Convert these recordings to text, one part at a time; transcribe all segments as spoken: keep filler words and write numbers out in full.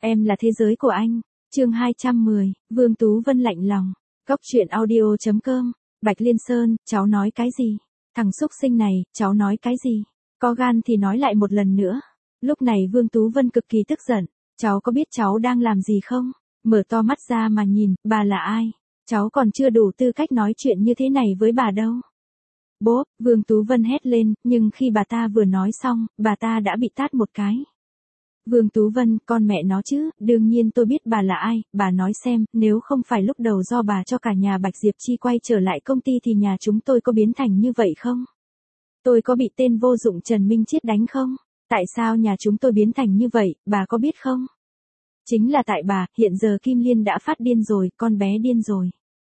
Em là thế giới của anh. Chương hai trăm mười, Vương Tú Vân lạnh lòng. Cốc truyện audio chấm com. Bạch Liên Sơn, cháu nói cái gì? Thằng xúc sinh này, cháu nói cái gì? Có gan thì nói lại một lần nữa. Lúc này Vương Tú Vân cực kỳ tức giận. Cháu có biết cháu đang làm gì không? Mở to mắt ra mà nhìn, bà là ai? Cháu còn chưa đủ tư cách nói chuyện như thế này với bà đâu. Bố, Vương Tú Vân hét lên, nhưng khi bà ta vừa nói xong, bà ta đã bị tát một cái. Vương Tú Vân, con mẹ nó chứ, đương nhiên tôi biết bà là ai, bà nói xem, nếu không phải lúc đầu do bà cho cả nhà Bạch Diệp Chi quay trở lại công ty thì nhà chúng tôi có biến thành như vậy không? Tôi có bị tên vô dụng Trần Minh Chiết đánh không? Tại sao nhà chúng tôi biến thành như vậy, bà có biết không? Chính là tại bà, hiện giờ Kim Liên đã phát điên rồi, con bé điên rồi.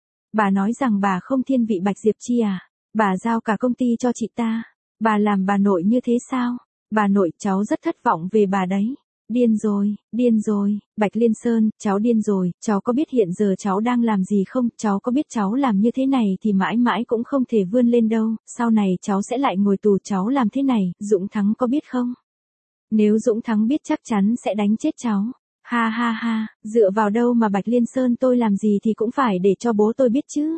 Bà nói rằng bà không thiên vị Bạch Diệp Chi à? Bà giao cả công ty cho chị ta. Bà làm bà nội như thế sao? Bà nội, cháu rất thất vọng về bà đấy. Điên rồi, điên rồi, Bạch Liên Sơn, cháu điên rồi, cháu có biết hiện giờ cháu đang làm gì không? Cháu có biết cháu làm như thế này thì mãi mãi cũng không thể vươn lên đâu, sau này cháu sẽ lại ngồi tù. Cháu làm thế này, Dũng Thắng có biết không? Nếu Dũng Thắng biết chắc chắn sẽ đánh chết cháu. Ha ha ha, dựa vào đâu mà Bạch Liên Sơn tôi làm gì thì cũng phải để cho bố tôi biết chứ.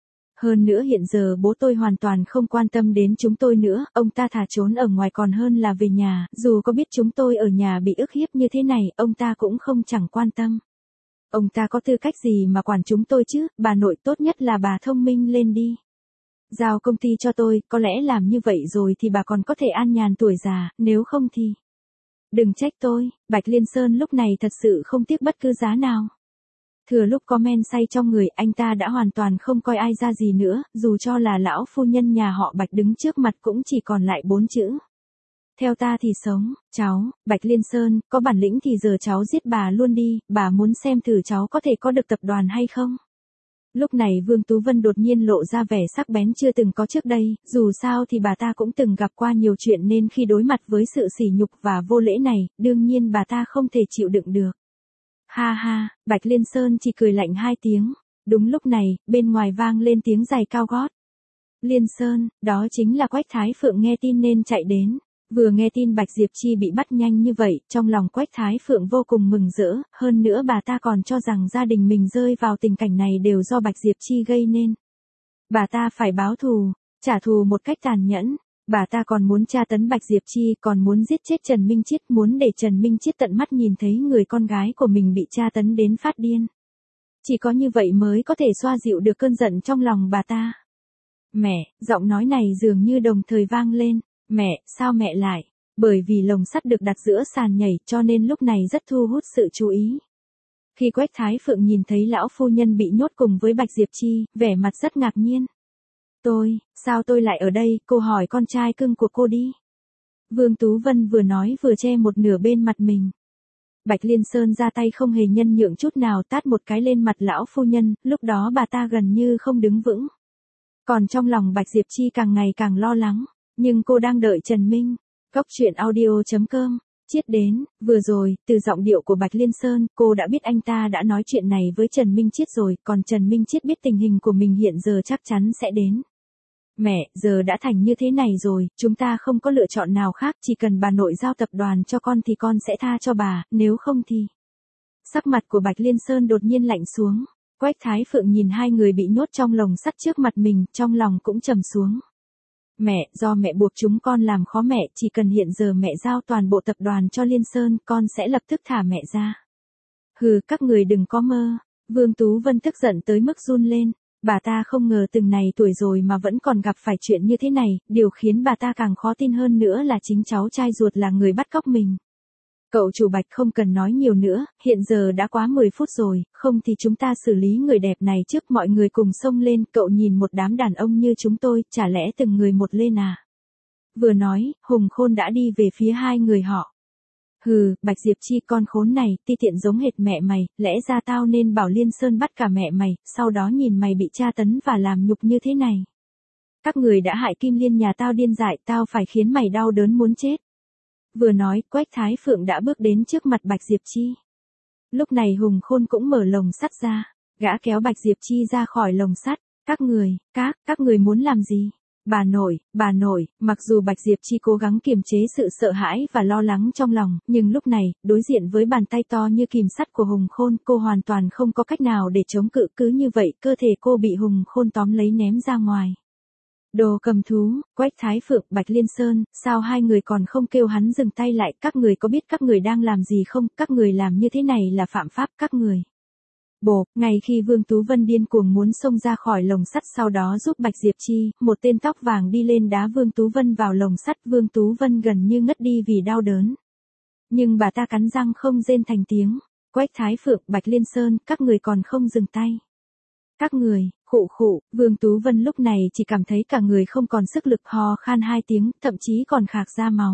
Hơn nữa hiện giờ bố tôi hoàn toàn không quan tâm đến chúng tôi nữa, ông ta thà trốn ở ngoài còn hơn là về nhà, dù có biết chúng tôi ở nhà bị ức hiếp như thế này, ông ta cũng không chẳng quan tâm. Ông ta có tư cách gì mà quản chúng tôi chứ, bà nội tốt nhất là bà thông minh lên đi. Giao công ty cho tôi, có lẽ làm như vậy rồi thì bà còn có thể an nhàn tuổi già, nếu không thì... Đừng trách tôi, Bạch Liên Sơn lúc này thật sự không tiếc bất cứ giá nào. Thừa lúc có men say trong người, anh ta đã hoàn toàn không coi ai ra gì nữa, dù cho là lão phu nhân nhà họ Bạch đứng trước mặt cũng chỉ còn lại bốn chữ. Theo ta thì sống, cháu, Bạch Liên Sơn, có bản lĩnh thì giờ cháu giết bà luôn đi, bà muốn xem thử cháu có thể có được tập đoàn hay không? Lúc này Vương Tú Vân đột nhiên lộ ra vẻ sắc bén chưa từng có trước đây, dù sao thì bà ta cũng từng gặp qua nhiều chuyện nên khi đối mặt với sự sỉ nhục và vô lễ này, đương nhiên bà ta không thể chịu đựng được. Ha ha, Bạch Liên Sơn chỉ cười lạnh hai tiếng. Đúng lúc này, bên ngoài vang lên tiếng giày cao gót. Liên Sơn, đó chính là Quách Thái Phượng nghe tin nên chạy đến. Vừa nghe tin Bạch Diệp Chi bị bắt nhanh như vậy, trong lòng Quách Thái Phượng vô cùng mừng rỡ, hơn nữa bà ta còn cho rằng gia đình mình rơi vào tình cảnh này đều do Bạch Diệp Chi gây nên. Bà ta phải báo thù, trả thù một cách tàn nhẫn. Bà ta còn muốn tra tấn Bạch Diệp Chi, còn muốn giết chết Trần Minh Chiết, muốn để Trần Minh Chiết tận mắt nhìn thấy người con gái của mình bị tra tấn đến phát điên. Chỉ có như vậy mới có thể xoa dịu được cơn giận trong lòng bà ta. Mẹ, giọng nói này dường như đồng thời vang lên. Mẹ, sao mẹ lại? Bởi vì lồng sắt được đặt giữa sàn nhảy cho nên lúc này rất thu hút sự chú ý. Khi Quách Thái Phượng nhìn thấy lão phu nhân bị nhốt cùng với Bạch Diệp Chi, vẻ mặt rất ngạc nhiên. Tôi, sao tôi lại ở đây, cô hỏi con trai cưng của cô đi. Vương Tú Vân vừa nói vừa che một nửa bên mặt mình. Bạch Liên Sơn ra tay không hề nhân nhượng chút nào, tát một cái lên mặt lão phu nhân, lúc đó bà ta gần như không đứng vững. Còn trong lòng Bạch Diệp Chi càng ngày càng lo lắng, nhưng cô đang đợi Trần Minh. Cốc truyện audio chấm com. Chiết đến, vừa rồi, từ giọng điệu của Bạch Liên Sơn, cô đã biết anh ta đã nói chuyện này với Trần Minh Chiết rồi, còn Trần Minh Chiết biết tình hình của mình hiện giờ chắc chắn sẽ đến. Mẹ, giờ đã thành như thế này rồi, chúng ta không có lựa chọn nào khác, chỉ cần bà nội giao tập đoàn cho con thì con sẽ tha cho bà, nếu không thì... Sắc mặt của Bạch Liên Sơn đột nhiên lạnh xuống. Quách Thái Phượng nhìn hai người bị nhốt trong lồng sắt trước mặt mình, trong lòng cũng trầm xuống. Mẹ, do mẹ buộc chúng con làm khó mẹ, chỉ cần hiện giờ mẹ giao toàn bộ tập đoàn cho Liên Sơn, con sẽ lập tức thả mẹ ra. Hừ, các người đừng có mơ. Vương Tú Vân tức giận tới mức run lên. Bà ta không ngờ từng này tuổi rồi mà vẫn còn gặp phải chuyện như thế này, điều khiến bà ta càng khó tin hơn nữa là chính cháu trai ruột là người bắt cóc mình. Cậu chủ Bạch không cần nói nhiều nữa, hiện giờ đã quá mười phút rồi, không thì chúng ta xử lý người đẹp này trước, mọi người cùng xông lên, cậu nhìn một đám đàn ông như chúng tôi, chả lẽ từng người một lên à? Vừa nói, Hùng Khôn đã đi về phía hai người họ. Hừ, Bạch Diệp Chi con khốn này, ti tiện giống hệt mẹ mày, lẽ ra tao nên bảo Liên Sơn bắt cả mẹ mày, sau đó nhìn mày bị tra tấn và làm nhục như thế này. Các người đã hại Kim Liên nhà tao điên dại, tao phải khiến mày đau đớn muốn chết. Vừa nói, Quách Thái Phượng đã bước đến trước mặt Bạch Diệp Chi. Lúc này Hùng Khôn cũng mở lồng sắt ra, gã kéo Bạch Diệp Chi ra khỏi lồng sắt. Các người, các, các người muốn làm gì? Bà nội, bà nội, mặc dù Bạch Diệp Chi cố gắng kiềm chế sự sợ hãi và lo lắng trong lòng, nhưng lúc này, đối diện với bàn tay to như kìm sắt của Hùng Khôn, cô hoàn toàn không có cách nào để chống cự, cứ như vậy, cơ thể cô bị Hùng Khôn tóm lấy ném ra ngoài. Đồ cầm thú, Quách Thái Phượng, Bạch Liên Sơn, sao hai người còn không kêu hắn dừng tay lại, các người có biết các người đang làm gì không, các người làm như thế này là phạm pháp, các người. Bồ, ngay khi Vương Tú Vân điên cuồng muốn xông ra khỏi lồng sắt sau đó giúp Bạch Diệp Chi, một tên tóc vàng đi lên đá Vương Tú Vân vào lồng sắt, Vương Tú Vân gần như ngất đi vì đau đớn. Nhưng bà ta cắn răng không rên thành tiếng. Quách Thái Phượng, Bạch Liên Sơn, các người còn không dừng tay. Các người, khụ khụ, Vương Tú Vân lúc này chỉ cảm thấy cả người không còn sức lực, ho khan hai tiếng, thậm chí còn khạc ra máu.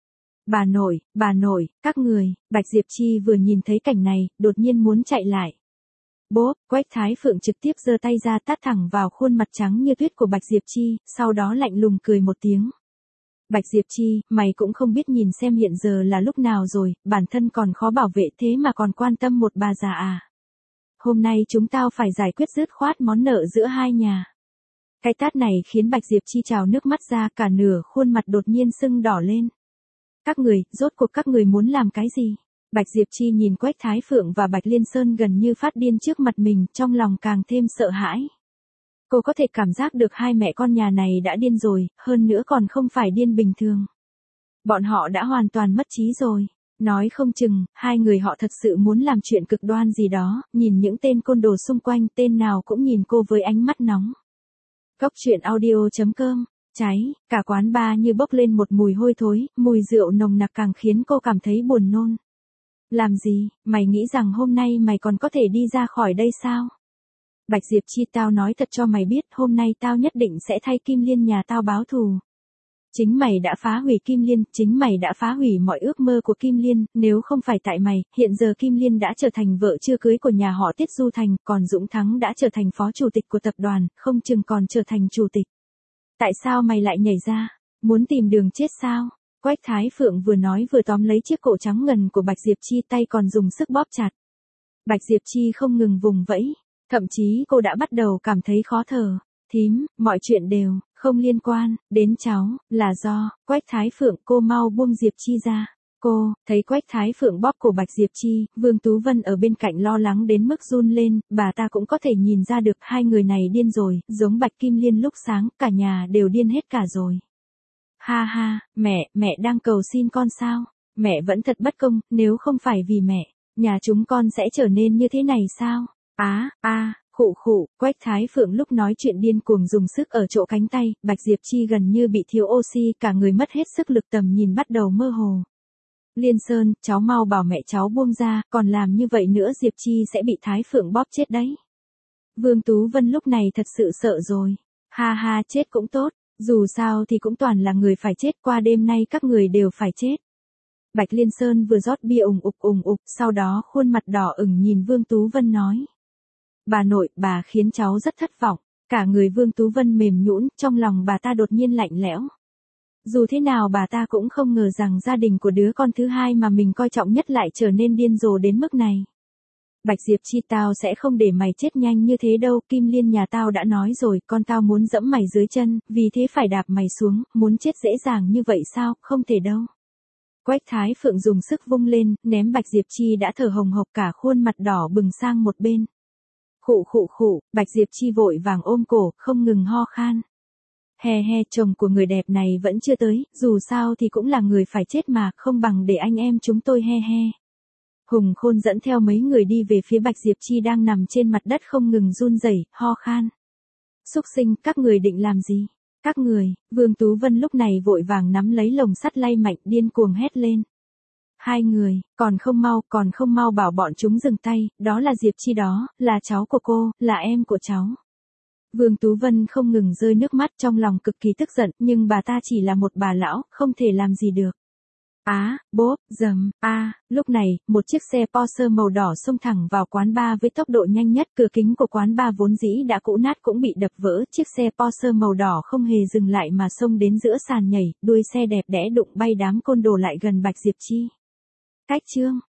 Bà nội, bà nội, các người, Bạch Diệp Chi vừa nhìn thấy cảnh này, đột nhiên muốn chạy lại. Bốp, Quách Thái Phượng trực tiếp giơ tay ra tát thẳng vào khuôn mặt trắng như tuyết của Bạch Diệp Chi, sau đó lạnh lùng cười một tiếng. Bạch Diệp Chi, mày cũng không biết nhìn xem hiện giờ là lúc nào rồi, bản thân còn khó bảo vệ thế mà còn quan tâm một bà già à. Hôm nay chúng tao phải giải quyết dứt khoát món nợ giữa hai nhà. Cái tát này khiến Bạch Diệp Chi trào nước mắt ra, cả nửa khuôn mặt đột nhiên sưng đỏ lên. Các người, rốt cuộc các người muốn làm cái gì? Bạch Diệp Chi nhìn Quách Thái Phượng và Bạch Liên Sơn gần như phát điên trước mặt mình, trong lòng càng thêm sợ hãi. Cô có thể cảm giác được hai mẹ con nhà này đã điên rồi, hơn nữa còn không phải điên bình thường. Bọn họ đã hoàn toàn mất trí rồi. Nói không chừng, hai người họ thật sự muốn làm chuyện cực đoan gì đó, nhìn những tên côn đồ xung quanh, tên nào cũng nhìn cô với ánh mắt nóng. Cốc truyện audio chấm com, cháy, cả quán bar như bốc lên một mùi hôi thối, mùi rượu nồng nặc càng khiến cô cảm thấy buồn nôn. Làm gì, mày nghĩ rằng hôm nay mày còn có thể đi ra khỏi đây sao? Bạch Diệp Chi, tao nói thật cho mày biết, hôm nay tao nhất định sẽ thay Kim Liên nhà tao báo thù. Chính mày đã phá hủy Kim Liên, chính mày đã phá hủy mọi ước mơ của Kim Liên, nếu không phải tại mày, hiện giờ Kim Liên đã trở thành vợ chưa cưới của nhà họ Tiết Du Thành, còn Dũng Thắng đã trở thành phó chủ tịch của tập đoàn, không chừng còn trở thành chủ tịch. Tại sao mày lại nhảy ra? Muốn tìm đường chết sao? Quách Thái Phượng vừa nói vừa tóm lấy chiếc cổ trắng ngần của Bạch Diệp Chi, tay còn dùng sức bóp chặt. Bạch Diệp Chi không ngừng vùng vẫy, thậm chí cô đã bắt đầu cảm thấy khó thở. Thím, mọi chuyện đều không liên quan đến cháu, là do Quách Thái Phượng, cô mau buông Diệp Chi ra. Cô thấy Quách Thái Phượng bóp cổ Bạch Diệp Chi, Vương Tú Vân ở bên cạnh lo lắng đến mức run lên, bà ta cũng có thể nhìn ra được hai người này điên rồi, giống Bạch Kim Liên lúc sáng, cả nhà đều điên hết cả rồi. Ha ha, mẹ, mẹ đang cầu xin con sao? Mẹ vẫn thật bất công, nếu không phải vì mẹ, nhà chúng con sẽ trở nên như thế này sao? Á, a, à, khụ khụ, Quách Thái Phượng lúc nói chuyện điên cuồng dùng sức ở chỗ cánh tay, Bạch Diệp Chi gần như bị thiếu oxy, cả người mất hết sức lực, tầm nhìn bắt đầu mơ hồ. Liên Sơn, cháu mau bảo mẹ cháu buông ra, còn làm như vậy nữa Diệp Chi sẽ bị Thái Phượng bóp chết đấy. Vương Tú Vân lúc này thật sự sợ rồi. Ha ha, chết cũng tốt. Dù sao thì cũng toàn là người phải chết, qua đêm nay các người đều phải chết. Bạch Liên Sơn vừa rót bia ủng ục ủng ục, sau đó khuôn mặt đỏ ửng nhìn Vương Tú Vân nói. Bà nội, bà khiến cháu rất thất vọng. Cả người Vương Tú Vân mềm nhũn, trong lòng bà ta đột nhiên lạnh lẽo. Dù thế nào bà ta cũng không ngờ rằng gia đình của đứa con thứ hai mà mình coi trọng nhất lại trở nên điên rồ đến mức này. Bạch Diệp Chi, tao sẽ không để mày chết nhanh như thế đâu, Kim Liên nhà tao đã nói rồi, con tao muốn dẫm mày dưới chân, vì thế phải đạp mày xuống, muốn chết dễ dàng như vậy sao, không thể đâu. Quách Thái Phượng dùng sức vung lên, ném Bạch Diệp Chi đã thở hồng hộc, cả khuôn mặt đỏ bừng sang một bên. Khụ khụ khụ, Bạch Diệp Chi vội vàng ôm cổ, không ngừng ho khan. He he, chồng của người đẹp này vẫn chưa tới, dù sao thì cũng là người phải chết mà, không bằng để anh em chúng tôi he he. Hùng Khôn dẫn theo mấy người đi về phía Bạch Diệp Chi đang nằm trên mặt đất không ngừng run rẩy, ho khan. Súc sinh, các người định làm gì? Các người, Vương Tú Vân lúc này vội vàng nắm lấy lồng sắt lay mạnh, điên cuồng hét lên. Hai người, còn không mau, còn không mau bảo bọn chúng dừng tay, đó là Diệp Chi đó, là cháu của cô, là em của cháu. Vương Tú Vân không ngừng rơi nước mắt, trong lòng cực kỳ tức giận, nhưng bà ta chỉ là một bà lão, không thể làm gì được. Á, bốp, dầm, a, lúc này, một chiếc xe Porsche màu đỏ xông thẳng vào quán bar với tốc độ nhanh nhất, cửa kính của quán bar vốn dĩ đã cũ nát cũng bị đập vỡ, chiếc xe Porsche màu đỏ không hề dừng lại mà xông đến giữa sàn nhảy, đuôi xe đẹp đẽ đụng bay đám côn đồ lại gần Bạch Diệp Chi. Cách chương